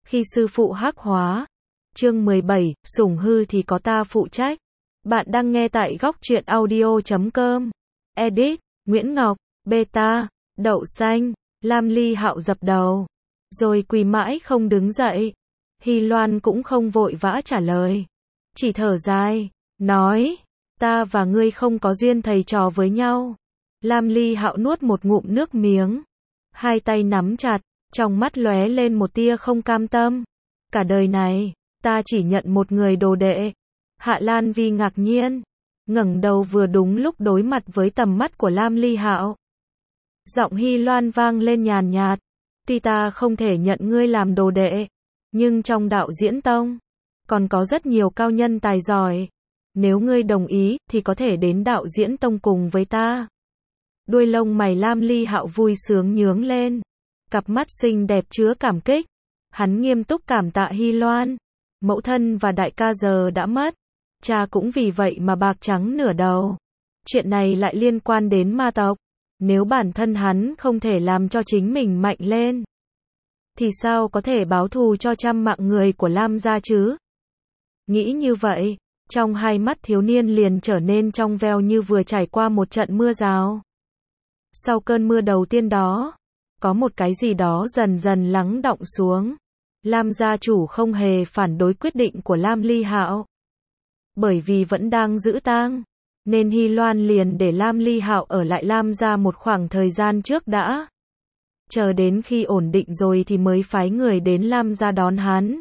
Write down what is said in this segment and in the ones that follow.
Khi sư phụ hắc hóa. Chương 17, sủng hư thì có ta phụ trách. Bạn đang nghe tại góc truyện audio.com. Edit, Nguyễn Ngọc, Beta, Đậu Xanh, Lam Ly Hạo dập đầu. Rồi quỳ mãi không đứng dậy. Hy Loan cũng không vội vã trả lời. Chỉ thở dài, nói, ta và ngươi không có duyên thầy trò với nhau. Lam Ly Hạo nuốt một ngụm nước miếng. Hai tay nắm chặt, trong mắt lóe lên một tia không cam tâm. Cả đời này, ta chỉ nhận một người đồ đệ. Hạ Lan Vi ngạc nhiên, ngẩng đầu vừa đúng lúc đối mặt với tầm mắt của Lam Ly Hạo. Giọng Hy Loan vang lên nhàn nhạt, tuy ta không thể nhận ngươi làm đồ đệ, nhưng trong đạo diễn tông, còn có rất nhiều cao nhân tài giỏi. Nếu ngươi đồng ý, thì có thể đến đạo diễn tông cùng với ta. Đuôi lông mày Lam Ly Hạo vui sướng nhướng lên. Cặp mắt xinh đẹp chứa cảm kích. Hắn nghiêm túc cảm tạ Hy Loan. Mẫu thân và đại ca giờ đã mất. Cha cũng vì vậy mà bạc trắng nửa đầu. Chuyện này lại liên quan đến ma tộc. Nếu bản thân hắn không thể làm cho chính mình mạnh lên, thì sao có thể báo thù cho trăm mạng người của Lam gia chứ? Nghĩ như vậy, trong hai mắt thiếu niên liền trở nên trong veo như vừa trải qua một trận mưa rào. Sau cơn mưa đầu tiên đó, có một cái gì đó dần dần lắng đọng xuống. Lam gia chủ không hề phản đối quyết định của Lam Ly Hạo. Bởi vì vẫn đang giữ tang, nên Hy Loan liền để Lam Ly Hạo ở lại Lam gia một khoảng thời gian trước đã. Chờ đến khi ổn định rồi thì mới phái người đến Lam gia đón hắn.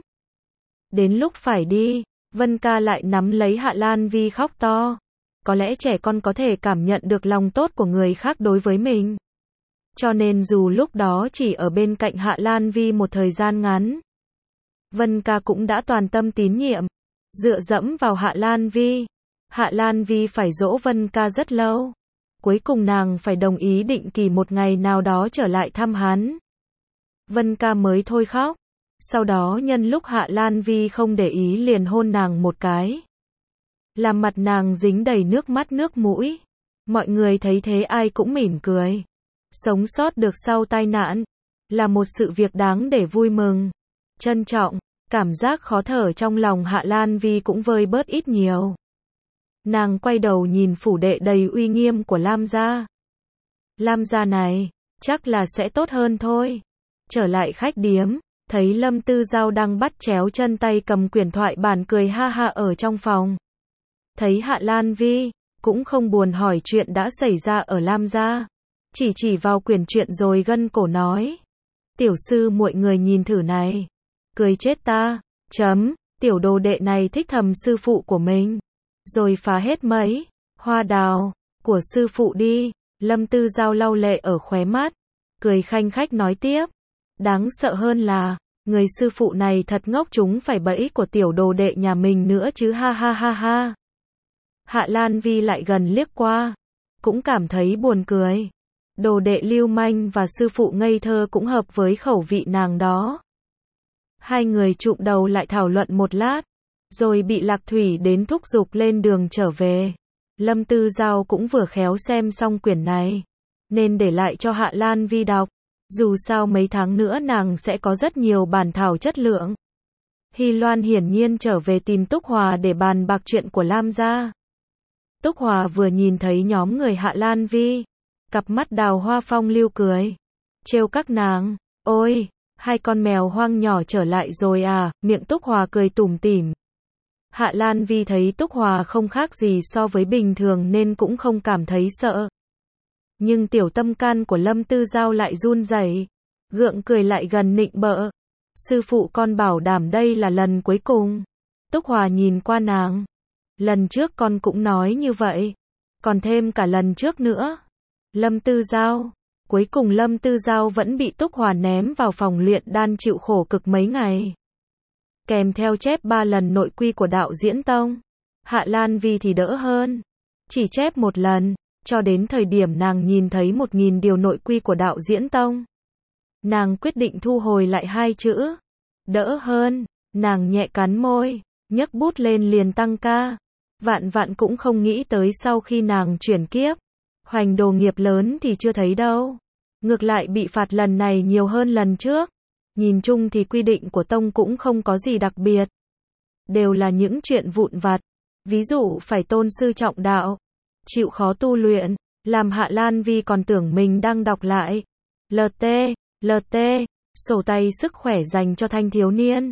Đến lúc phải đi, Vân Ca lại nắm lấy Hạ Lan Vi khóc to. Có lẽ trẻ con có thể cảm nhận được lòng tốt của người khác đối với mình. Cho nên dù lúc đó chỉ ở bên cạnh Hạ Lan Vi một thời gian ngắn, Vân Ca cũng đã toàn tâm tín nhiệm, dựa dẫm vào Hạ Lan Vi. Hạ Lan Vi phải dỗ Vân Ca rất lâu. Cuối cùng nàng phải đồng ý định kỳ một ngày nào đó trở lại thăm hắn. Vân Ca mới thôi khóc. Sau đó nhân lúc Hạ Lan Vi không để ý liền hôn nàng một cái. Làm mặt nàng dính đầy nước mắt nước mũi. Mọi người thấy thế ai cũng mỉm cười. Sống sót được sau tai nạn là một sự việc đáng để vui mừng, trân trọng. Cảm giác khó thở trong lòng Hạ Lan Vi cũng vơi bớt ít nhiều. Nàng quay đầu nhìn phủ đệ đầy uy nghiêm của Lam gia. Lam gia này, chắc là sẽ tốt hơn thôi. Trở lại khách điếm, thấy Lâm Tư Giao đang bắt chéo chân tay cầm quyển thoại bản cười ha ha ở trong phòng. Thấy Hạ Lan Vi, cũng không buồn hỏi chuyện đã xảy ra ở Lam gia. Chỉ vào quyển truyện rồi gân cổ nói. Tiểu sư muội người nhìn thử này. Cười chết ta. Tiểu đồ đệ này thích thầm sư phụ của mình. Rồi phá hết mấy hoa đào của sư phụ đi. Lâm Tư Giao lau lệ ở khóe mắt. Cười khanh khách nói tiếp. Đáng sợ hơn là, người sư phụ này thật ngốc, chúng phải bẫy của tiểu đồ đệ nhà mình nữa chứ ha ha ha ha. Hạ Lan Vi lại gần liếc qua. Cũng cảm thấy buồn cười. Đồ đệ lưu manh và sư phụ ngây thơ cũng hợp với khẩu vị nàng đó. Hai người chụm đầu lại thảo luận một lát. Rồi bị Lạc Thủy đến thúc giục lên đường trở về. Lâm Tư Giao cũng vừa khéo xem xong quyển này, nên để lại cho Hạ Lan Vi đọc. Dù sao mấy tháng nữa nàng sẽ có rất nhiều bản thảo chất lượng. Hy Loan hiển nhiên trở về tìm Túc Hòa để bàn bạc chuyện của Lam gia. Túc Hòa vừa nhìn thấy nhóm người Hạ Lan Vi, cặp mắt đào hoa phong lưu cười. Trêu các nàng, ôi, hai con mèo hoang nhỏ trở lại rồi à, miệng Túc Hòa cười tủm tỉm. Hạ Lan Vi thấy Túc Hòa không khác gì so với bình thường nên cũng không cảm thấy sợ. Nhưng tiểu tâm can của Lâm Tư Giao lại run rẩy, gượng cười lại gần nịnh bợ. Sư phụ con bảo đảm đây là lần cuối cùng. Túc Hòa nhìn qua nàng. Lần trước con cũng nói như vậy. Còn thêm cả lần trước nữa. Lâm Tư Giao. Cuối cùng Lâm Tư Giao vẫn bị Túc Hòa ném vào phòng luyện đan chịu khổ cực mấy ngày. Kèm theo chép 3 lần nội quy của đạo diễn tông. Hạ Lan Vi thì đỡ hơn. Chỉ chép một lần. Cho đến thời điểm nàng nhìn thấy 1000 điều nội quy của đạo diễn tông. Nàng quyết định thu hồi lại 2 chữ. Đỡ hơn. Nàng nhẹ cắn môi. Nhấc bút lên liền tăng ca. Vạn cũng không nghĩ tới sau khi nàng chuyển kiếp. Hoành đồ nghiệp lớn thì chưa thấy đâu. Ngược lại bị phạt lần này nhiều hơn lần trước. Nhìn chung thì quy định của tông cũng không có gì đặc biệt. Đều là những chuyện vụn vặt. Ví dụ phải tôn sư trọng đạo, chịu khó tu luyện, làm Hạ Lan Vi còn tưởng mình đang đọc lại. LT, sổ tay sức khỏe dành cho thanh thiếu niên.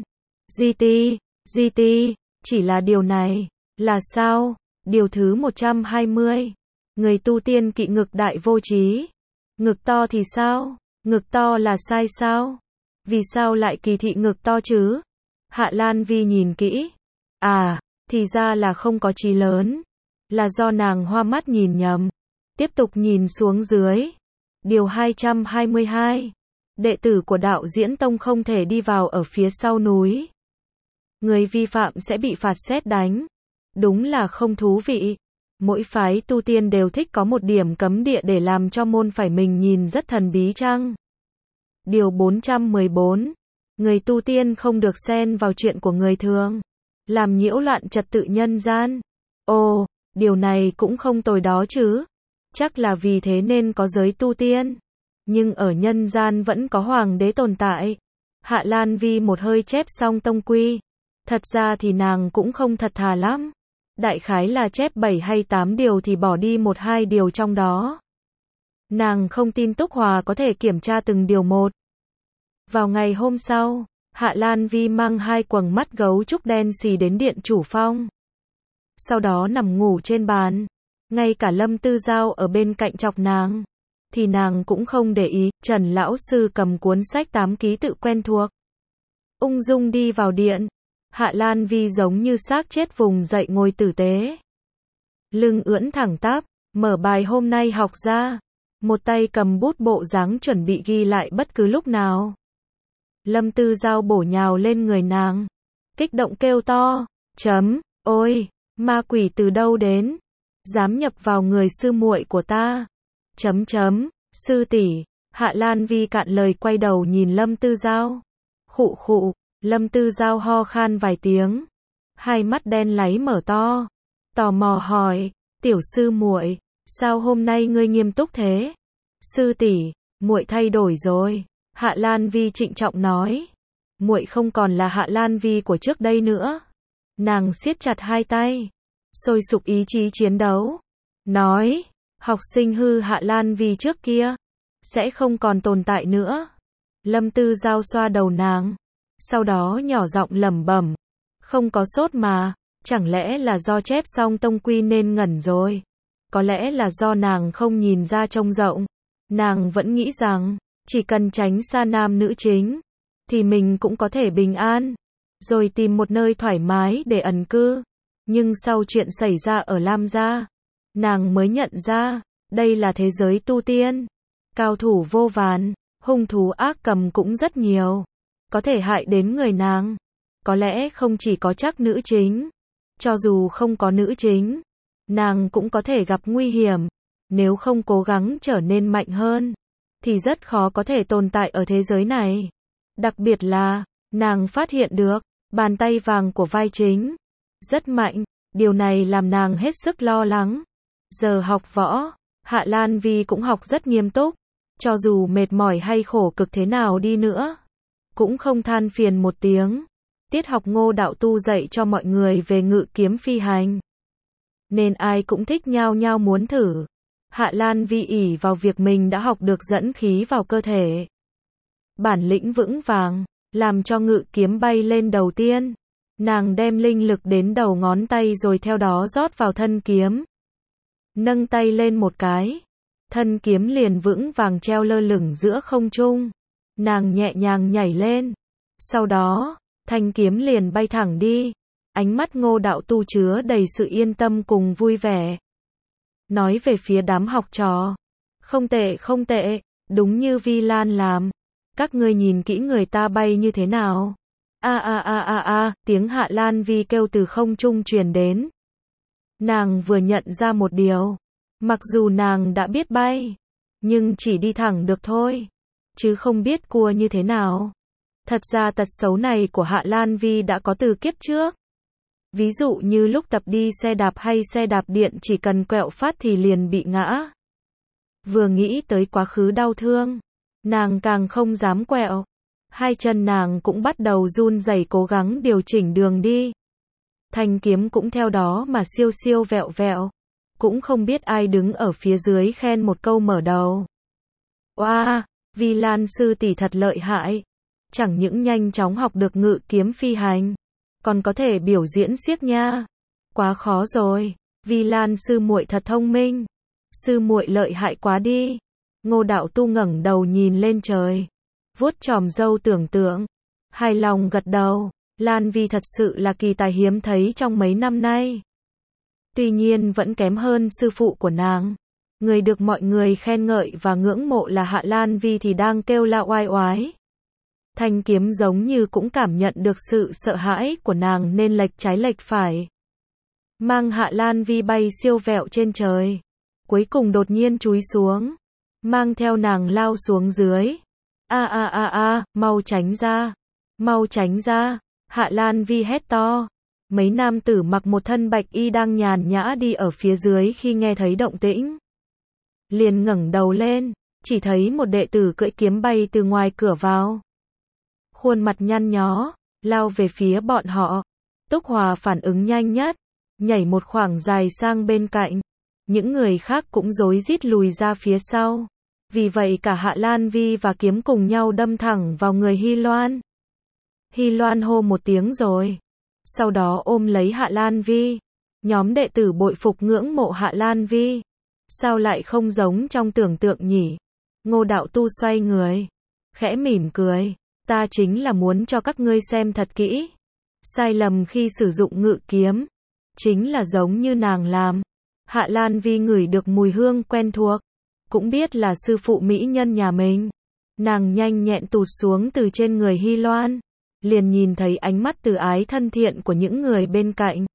GT, chỉ là điều này. Là sao? Điều thứ 120. Người tu tiên kỵ ngực đại vô trí. Ngực to thì sao? Ngực to là sai sao? Vì sao lại kỳ thị ngực to chứ? Hạ Lan Vi nhìn kỹ. À, thì ra là không có chí lớn. Là do nàng hoa mắt nhìn nhầm. Tiếp tục nhìn xuống dưới. Điều 222. Đệ tử của đạo diễn tông không thể đi vào ở phía sau núi. Người vi phạm sẽ bị phạt sét đánh. Đúng là không thú vị. Mỗi phái tu tiên đều thích có một điểm cấm địa để làm cho môn phải mình nhìn rất thần bí chăng? Điều 414. Người tu tiên không được xen vào chuyện của người thường. Làm nhiễu loạn trật tự nhân gian. Ồ, điều này cũng không tồi đó chứ. Chắc là vì thế nên có giới tu tiên. Nhưng ở nhân gian vẫn có hoàng đế tồn tại. Hạ Lan Vi một hơi chép xong tông quy. Thật ra thì nàng cũng không thật thà lắm. Đại khái là chép 7 hay 8 điều thì bỏ đi 1-2 điều trong đó. Nàng không tin Túc Hòa có thể kiểm tra từng điều một. Vào ngày hôm sau, Hạ Lan Vi mang 2 quầng mắt gấu trúc đen xì đến điện chủ phong. Sau đó nằm ngủ trên bàn. Ngay cả Lâm Tư Giao ở bên cạnh chọc nàng. Thì nàng cũng không để ý. Trần lão sư cầm cuốn sách 8 ký tự quen thuộc. Ung dung đi vào điện. Hạ Lan Vi giống như xác chết vùng dậy ngồi tử tế. Lưng ưỡn thẳng tắp, mở bài hôm nay học ra. Một tay cầm bút bộ dáng chuẩn bị ghi lại bất cứ lúc nào. Lâm Tư Giao bổ nhào lên người nàng. Kích động kêu to. Ôi, ma quỷ từ đâu đến? Dám nhập vào người sư muội của ta. Sư tỷ. Hạ Lan Vi cạn lời quay đầu nhìn Lâm Tư Giao. Khụ. Lâm Tư Giao ho khan vài tiếng. Hai mắt đen láy mở to. Tò mò hỏi. Tiểu sư muội, sao hôm nay ngươi nghiêm túc thế? Sư tỷ, muội thay đổi rồi. Hạ Lan Vi trịnh trọng nói. Muội không còn là Hạ Lan Vi của trước đây nữa. Nàng siết chặt hai tay. Sôi sục ý chí chiến đấu. Nói. Học sinh hư Hạ Lan Vi trước kia. Sẽ không còn tồn tại nữa. Lâm Tư Giao xoa đầu nàng. Sau đó nhỏ giọng lẩm bẩm. Không có sốt mà. Chẳng lẽ là do chép xong tông quy nên ngẩn rồi. Có lẽ là do nàng không nhìn ra trông rộng. Nàng vẫn nghĩ rằng, chỉ cần tránh xa nam nữ chính, thì mình cũng có thể bình an. Rồi tìm một nơi thoải mái để ẩn cư. Nhưng sau chuyện xảy ra ở Lam Gia, nàng mới nhận ra, đây là thế giới tu tiên. Cao thủ vô vàn, hung thú ác cầm cũng rất nhiều. Có thể hại đến người nàng. Có lẽ không chỉ có chắc nữ chính. Cho dù không có nữ chính, nàng cũng có thể gặp nguy hiểm. Nếu không cố gắng trở nên mạnh hơn, thì rất khó có thể tồn tại ở thế giới này. Đặc biệt là, nàng phát hiện được, bàn tay vàng của vai chính rất mạnh. Điều này làm nàng hết sức lo lắng. Giờ học võ, Hạ Lan Vi cũng học rất nghiêm túc. Cho dù mệt mỏi hay khổ cực thế nào đi nữa, cũng không than phiền một tiếng. Tiết học Ngô đạo tu dạy cho mọi người về ngự kiếm phi hành. Nên ai cũng thích nhao nhao muốn thử. Hạ Lan Vi ỷ vào việc mình đã học được dẫn khí vào cơ thể. Bản lĩnh vững vàng, làm cho ngự kiếm bay lên đầu tiên. Nàng đem linh lực đến đầu ngón tay rồi theo đó rót vào thân kiếm. Nâng tay lên một cái. Thân kiếm liền vững vàng treo lơ lửng giữa không trung. Nàng nhẹ nhàng nhảy lên. Sau đó, thanh kiếm liền bay thẳng đi. Ánh mắt Ngô đạo tu chứa đầy sự yên tâm cùng vui vẻ. Nói về phía đám học trò. Không tệ, đúng như Vi Lan làm. Các ngươi nhìn kỹ người ta bay như thế nào. Tiếng Hạ Lan Vi kêu từ không trung truyền đến. Nàng vừa nhận ra một điều. Mặc dù nàng đã biết bay, nhưng chỉ đi thẳng được thôi. Chứ không biết cua như thế nào. Thật ra tật xấu này của Hạ Lan Vi đã có từ kiếp trước. Ví dụ như lúc tập đi xe đạp hay xe đạp điện chỉ cần quẹo phát thì liền bị ngã. Vừa nghĩ tới quá khứ đau thương, nàng càng không dám quẹo. Hai chân nàng cũng bắt đầu run rẩy cố gắng điều chỉnh đường đi. Thanh kiếm cũng theo đó mà siêu siêu vẹo vẹo. Cũng không biết ai đứng ở phía dưới khen một câu mở đầu. Oa, Vi Lan sư tỷ thật lợi hại. Chẳng những nhanh chóng học được ngự kiếm phi hành, còn có thể biểu diễn xiếc nha. Quá khó rồi, Vi Lan sư muội thật thông minh. Sư muội lợi hại quá đi. Ngô Đạo Tu ngẩng đầu nhìn lên trời, vuốt chòm râu tưởng tượng, hài lòng gật đầu. Lan Vi thật sự là kỳ tài hiếm thấy trong mấy năm nay. Tuy nhiên vẫn kém hơn sư phụ của nàng. Người được mọi người khen ngợi và ngưỡng mộ là Hạ Lan Vi thì đang kêu la oai oái. Thanh kiếm giống như cũng cảm nhận được sự sợ hãi của nàng nên lệch trái lệch phải, mang Hạ Lan Vi bay siêu vẹo trên trời. Cuối cùng đột nhiên chúi xuống, mang theo nàng lao xuống dưới. Mau tránh ra, mau tránh ra. Hạ Lan Vi hét to. Mấy nam tử mặc một thân bạch y đang nhàn nhã đi ở phía dưới khi nghe thấy động tĩnh, liền ngẩng đầu lên, chỉ thấy một đệ tử cưỡi kiếm bay từ ngoài cửa vào. Khuôn mặt nhăn nhó, lao về phía bọn họ. Túc Hòa phản ứng nhanh nhất, nhảy một khoảng dài sang bên cạnh. Những người khác cũng rối rít lùi ra phía sau. Vì vậy cả Hạ Lan Vi và kiếm cùng nhau đâm thẳng vào người Hy Loan. Hy Loan hô một tiếng rồi, sau đó ôm lấy Hạ Lan Vi. Nhóm đệ tử bội phục ngưỡng mộ Hạ Lan Vi. Sao lại không giống trong tưởng tượng nhỉ? Ngô Đạo Tu xoay người, khẽ mỉm cười. Ta chính là muốn cho các ngươi xem thật kỹ. Sai lầm khi sử dụng ngự kiếm, chính là giống như nàng làm. Hạ Lan Vi ngửi được mùi hương quen thuộc, cũng biết là sư phụ mỹ nhân nhà mình. Nàng nhanh nhẹn tụt xuống từ trên người Hy Loan, liền nhìn thấy ánh mắt từ ái thân thiện của những người bên cạnh.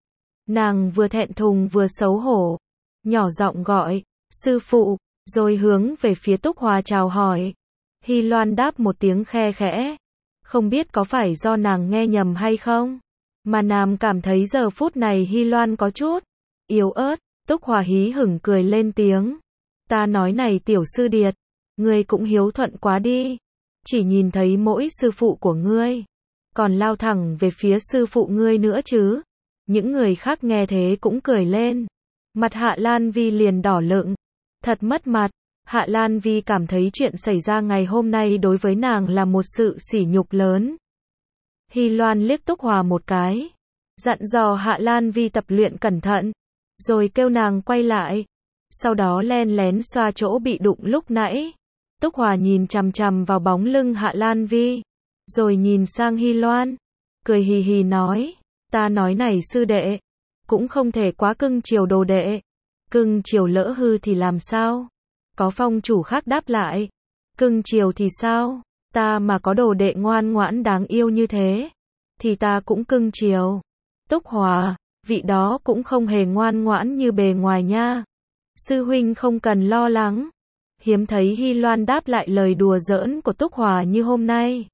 Nàng vừa thẹn thùng vừa xấu hổ, nhỏ giọng gọi, sư phụ, rồi hướng về phía Túc Hòa chào hỏi. Hy Loan đáp một tiếng khe khẽ. Không biết có phải do nàng nghe nhầm hay không, mà nàng cảm thấy giờ phút này Hy Loan có chút yếu ớt. Túc Hòa hí hửng cười lên tiếng. Ta nói này tiểu sư điệt, ngươi cũng hiếu thuận quá đi. Chỉ nhìn thấy mỗi sư phụ của ngươi, còn lao thẳng về phía sư phụ ngươi nữa chứ. Những người khác nghe thế cũng cười lên. Mặt Hạ Lan Vi liền đỏ lựng. Thật mất mặt. Hạ Lan Vi cảm thấy chuyện xảy ra ngày hôm nay đối với nàng là một sự sỉ nhục lớn. Hy Loan liếc Túc Hòa một cái, dặn dò Hạ Lan Vi tập luyện cẩn thận, rồi kêu nàng quay lại. Sau đó len lén xoa chỗ bị đụng lúc nãy. Túc Hòa nhìn chằm chằm vào bóng lưng Hạ Lan Vi, rồi nhìn sang Hy Loan, cười hì hì nói, ta nói này sư đệ, cũng không thể quá cưng chiều đồ đệ. Cưng chiều lỡ hư thì làm sao? Có phong chủ khác đáp lại, cưng chiều thì sao? Ta mà có đồ đệ ngoan ngoãn đáng yêu như thế, thì ta cũng cưng chiều. Túc Hòa, vị đó cũng không hề ngoan ngoãn như bề ngoài nha. Sư huynh không cần lo lắng. Hiếm thấy Hy Loan đáp lại lời đùa giỡn của Túc Hòa như hôm nay.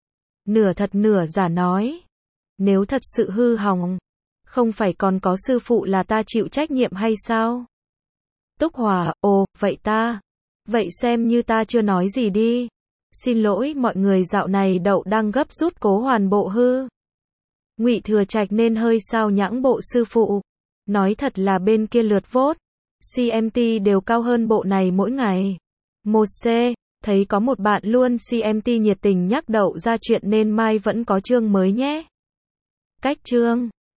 Nửa thật nửa giả nói, nếu thật sự hư hỏng, không phải còn có sư phụ là ta chịu trách nhiệm hay sao? Túc Hòa, ồ, vậy xem như ta chưa nói gì đi. Xin lỗi mọi người, dạo này Đậu đang gấp rút cố hoàn bộ hư Ngụy Thừa Trạch nên hơi sao nhãng bộ sư phụ. Nói thật là bên kia lượt vote CMT đều cao hơn bộ này mỗi ngày. 1C, thấy có một bạn luôn CMT nhiệt tình nhắc Đậu ra chuyện nên mai vẫn có chương mới nhé. Cách chương